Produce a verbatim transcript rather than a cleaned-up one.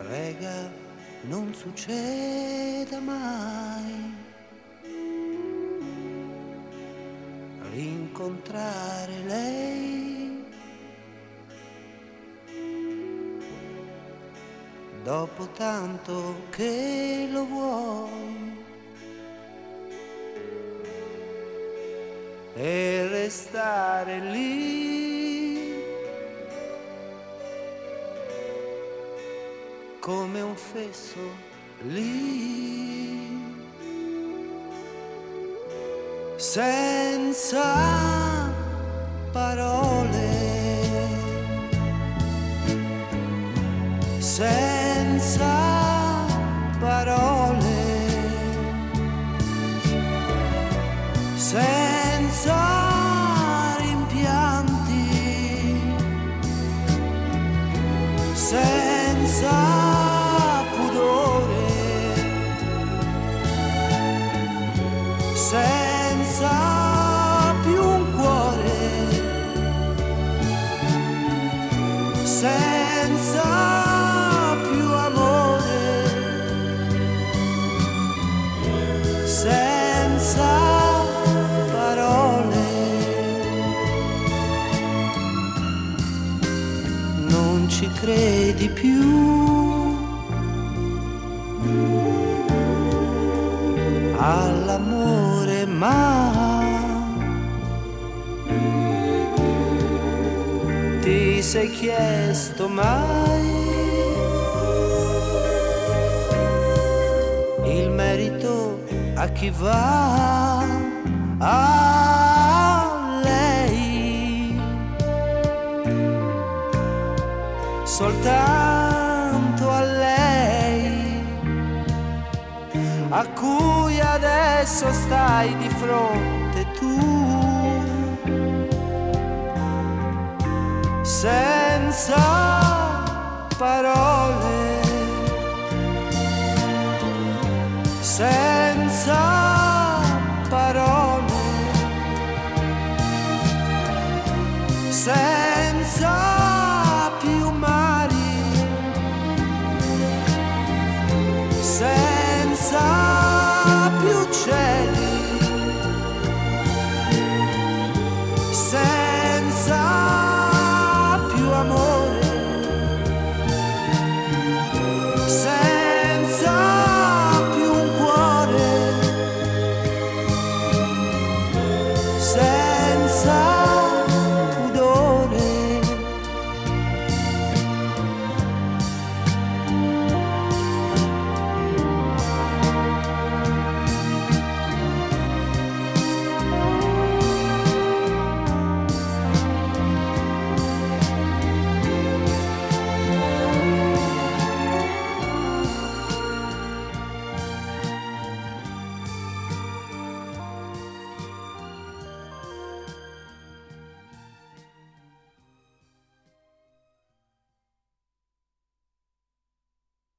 Prega non succeda mai rincontrare lei dopo tanto che lo vuoi e restare lì come un fesso lì senza parole, senza parole, senza rimpianti, senza pudore, senza più un cuore, senza più amore, senza parole. Non ci credi più all'amore, ma ti sei chiesto mai il merito a chi va? A lei, soltanto a lei, a cui adesso stai di fronte tu, senza parole, senza parole, senza